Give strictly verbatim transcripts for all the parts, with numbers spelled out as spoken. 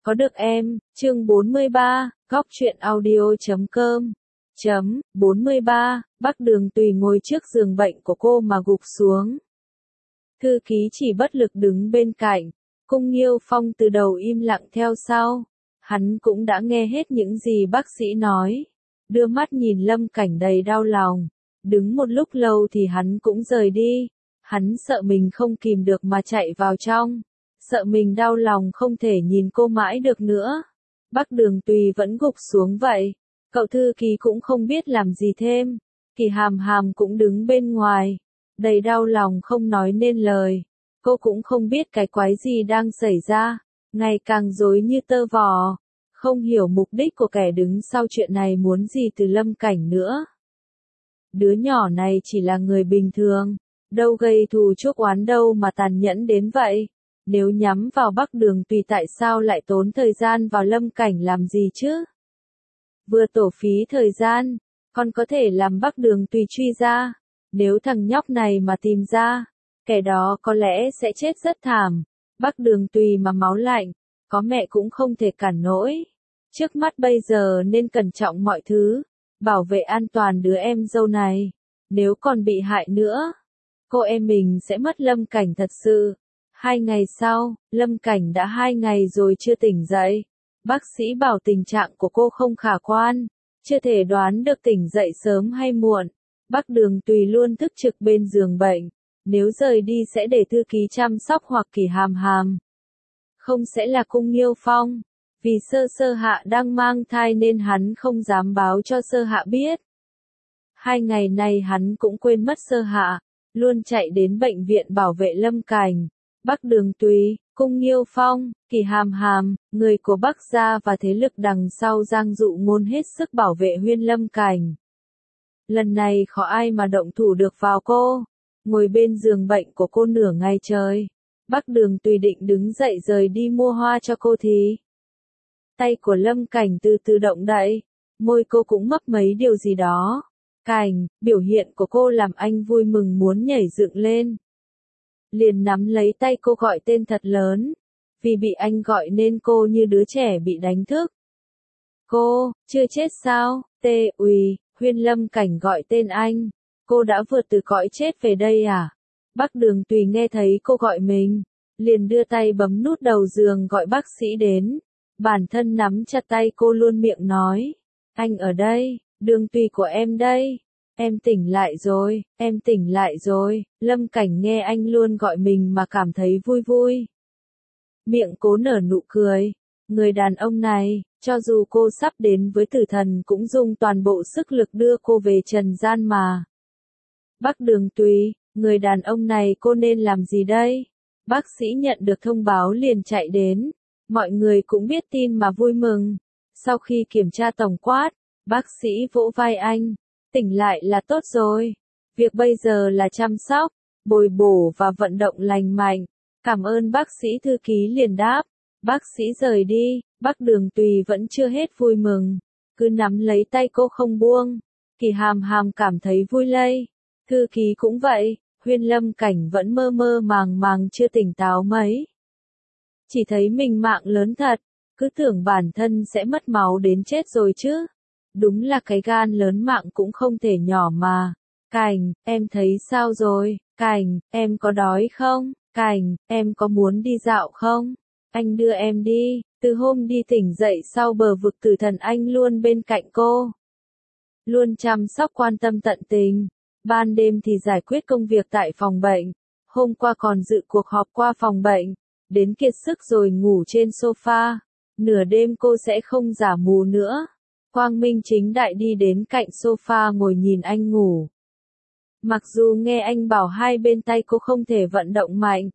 Có được em, chương bốn mươi ba, góc truyện audio chấm com. Chấm, bốn mươi ba, Bắc Đường Tùy ngồi trước giường bệnh của cô mà gục xuống. Thư ký chỉ bất lực đứng bên cạnh, Cung Nghiêu Phong từ đầu im lặng theo sau. Hắn cũng đã nghe hết những gì bác sĩ nói. Đưa mắt nhìn Lâm Cảnh đầy đau lòng. Đứng một lúc lâu thì hắn cũng rời đi. Hắn sợ mình không kìm được mà chạy vào trong. Sợ mình đau lòng không thể nhìn cô mãi được nữa. Bắc Đường Tùy vẫn gục xuống vậy. Cậu thư ký cũng không biết làm gì thêm. Kỳ Hàm Hàm cũng đứng bên ngoài. Đầy đau lòng không nói nên lời. Cô cũng không biết cái quái gì đang xảy ra. Ngày càng rối như tơ vò. Không hiểu mục đích của kẻ đứng sau chuyện này muốn gì từ Lâm Cảnh nữa. Đứa nhỏ này chỉ là người bình thường. Đâu gây thù chuốc oán đâu mà tàn nhẫn đến vậy. Nếu nhắm vào Bắc Đường Tùy tại sao lại tốn thời gian vào Lâm Cảnh làm gì chứ? Vừa tổ phí thời gian, còn có thể làm Bắc Đường Tùy truy ra. Nếu thằng nhóc này mà tìm ra, kẻ đó có lẽ sẽ chết rất thảm. Bắc Đường Tùy mà máu lạnh, có mẹ cũng không thể cản nổi. Trước mắt bây giờ nên cẩn trọng mọi thứ, bảo vệ an toàn đứa em dâu này. Nếu còn bị hại nữa, cô em mình sẽ mất Lâm Cảnh thật sự. Hai ngày sau, Lâm Cảnh đã hai ngày rồi chưa tỉnh dậy. Bác sĩ bảo tình trạng của cô không khả quan, chưa thể đoán được tỉnh dậy sớm hay muộn. Bắc Đường Tùy luôn thức trực bên giường bệnh. Nếu rời đi sẽ để thư ký chăm sóc hoặc Kỳ Hàm Hàm. Không sẽ là Cung Nghiêu Phong. Vì Sơ Sơ Hạ đang mang thai nên hắn không dám báo cho Sơ Hạ biết. Hai ngày nay hắn cũng quên mất Sơ Hạ, luôn chạy đến bệnh viện bảo vệ Lâm Cảnh. Bắc Đường Tùy, Cung Nghiêu Phong, Kỳ Hàm Hàm, người của Bắc gia và thế lực đằng sau Giang Dụ Ngôn hết sức bảo vệ Huyên Lâm Cảnh. Lần này khó ai mà động thủ được vào cô. Ngồi bên giường bệnh của cô nửa ngày trời. Bắc Đường Tùy định đứng dậy rời đi mua hoa cho cô thì tay của Lâm Cảnh từ từ động đậy. Môi cô cũng mấp mấy điều gì đó. Cảnh, biểu hiện của cô làm anh vui mừng muốn nhảy dựng lên. Liền nắm lấy tay cô gọi tên thật lớn. Vì bị anh gọi nên cô như đứa trẻ bị đánh thức. Cô, chưa chết sao? Tê Uy, Huyên Lâm Cảnh gọi tên anh. Cô đã vượt từ cõi chết về đây à? Bắc Đường Tùy nghe thấy cô gọi mình. Liền đưa tay bấm nút đầu giường gọi bác sĩ đến. Bản thân nắm chặt tay cô luôn miệng nói. Anh ở đây, Đường Tùy của em đây. Em tỉnh lại rồi, em tỉnh lại rồi. Lâm Cảnh nghe anh luôn gọi mình mà cảm thấy vui vui. Miệng cố nở nụ cười. Người đàn ông này, cho dù cô sắp đến với tử thần cũng dùng toàn bộ sức lực đưa cô về trần gian mà. Bắc Đường Tùy, người đàn ông này cô nên làm gì đây? Bác sĩ nhận được thông báo liền chạy đến. Mọi người cũng biết tin mà vui mừng. Sau khi kiểm tra tổng quát, bác sĩ vỗ vai anh. Tỉnh lại là tốt rồi. Việc bây giờ là chăm sóc, bồi bổ và vận động lành mạnh. Cảm ơn bác sĩ. Thư ký liền đáp. Bác sĩ rời đi, Bắc Đường Tùy vẫn chưa hết vui mừng. Cứ nắm lấy tay cô không buông. Kỳ Hàm Hàm cảm thấy vui lây. Thư ký cũng vậy, Huyên Lâm Cảnh vẫn mơ mơ màng màng chưa tỉnh táo mấy. Chỉ thấy mình mạng lớn thật, cứ tưởng bản thân sẽ mất máu đến chết rồi chứ. Đúng là cái gan lớn mạng cũng không thể nhỏ mà. Cảnh, em thấy sao rồi? Cảnh, em có đói không? Cảnh, em có muốn đi dạo không? Anh đưa em đi. Từ hôm đi tỉnh dậy sau bờ vực tử thần anh luôn bên cạnh cô. Luôn chăm sóc quan tâm tận tình. Ban đêm thì giải quyết công việc tại phòng bệnh. Hôm qua còn dự cuộc họp qua phòng bệnh. Đến kiệt sức rồi ngủ trên sofa. Nửa đêm cô sẽ không giả mù nữa. Quang minh chính đại đi đến cạnh sofa ngồi nhìn anh ngủ. Mặc dù nghe anh bảo hai bên tay cô không thể vận động mạnh.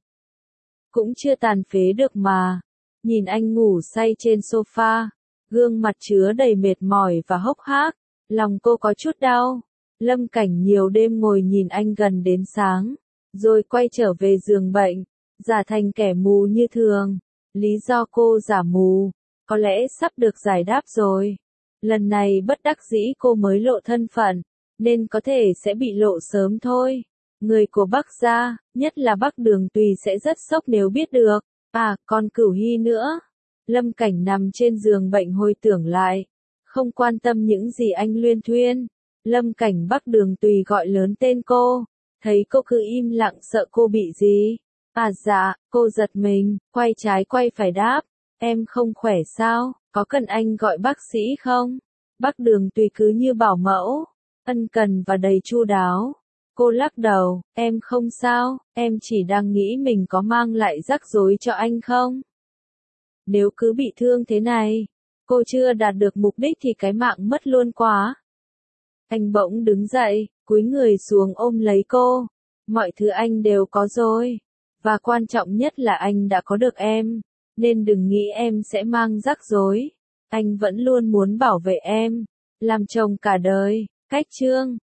Cũng chưa tàn phế được mà. Nhìn anh ngủ say trên sofa. Gương mặt chứa đầy mệt mỏi và hốc hác. Lòng cô có chút đau. Lâm Cảnh nhiều đêm ngồi nhìn anh gần đến sáng. Rồi quay trở về giường bệnh. Giả thành kẻ mù như thường. Lý do cô giả mù. Có lẽ sắp được giải đáp rồi. Lần này bất đắc dĩ cô mới lộ thân phận. Nên có thể sẽ bị lộ sớm thôi. Người của Bắc gia, nhất là Bắc Đường Tùy sẽ rất sốc nếu biết được. À, còn Cửu Hy nữa. Lâm Cảnh nằm trên giường bệnh hồi tưởng lại, không quan tâm những gì anh luyên thuyên. Lâm Cảnh Bắc Đường Tùy gọi lớn tên cô, thấy cô cứ im lặng sợ cô bị gì. À dạ, cô giật mình, quay trái quay phải đáp, em không khỏe sao, có cần anh gọi bác sĩ không? Bắc Đường Tùy cứ như bảo mẫu, ân cần và đầy chu đáo. Cô lắc đầu, em không sao, em chỉ đang nghĩ mình có mang lại rắc rối cho anh không? Nếu cứ bị thương thế này, cô chưa đạt được mục đích thì cái mạng mất luôn quá. Anh bỗng đứng dậy, cúi người xuống ôm lấy cô. Mọi thứ anh đều có rồi. Và quan trọng nhất là anh đã có được em. Nên đừng nghĩ em sẽ mang rắc rối. Anh vẫn luôn muốn bảo vệ em. Làm chồng cả đời. Cách chương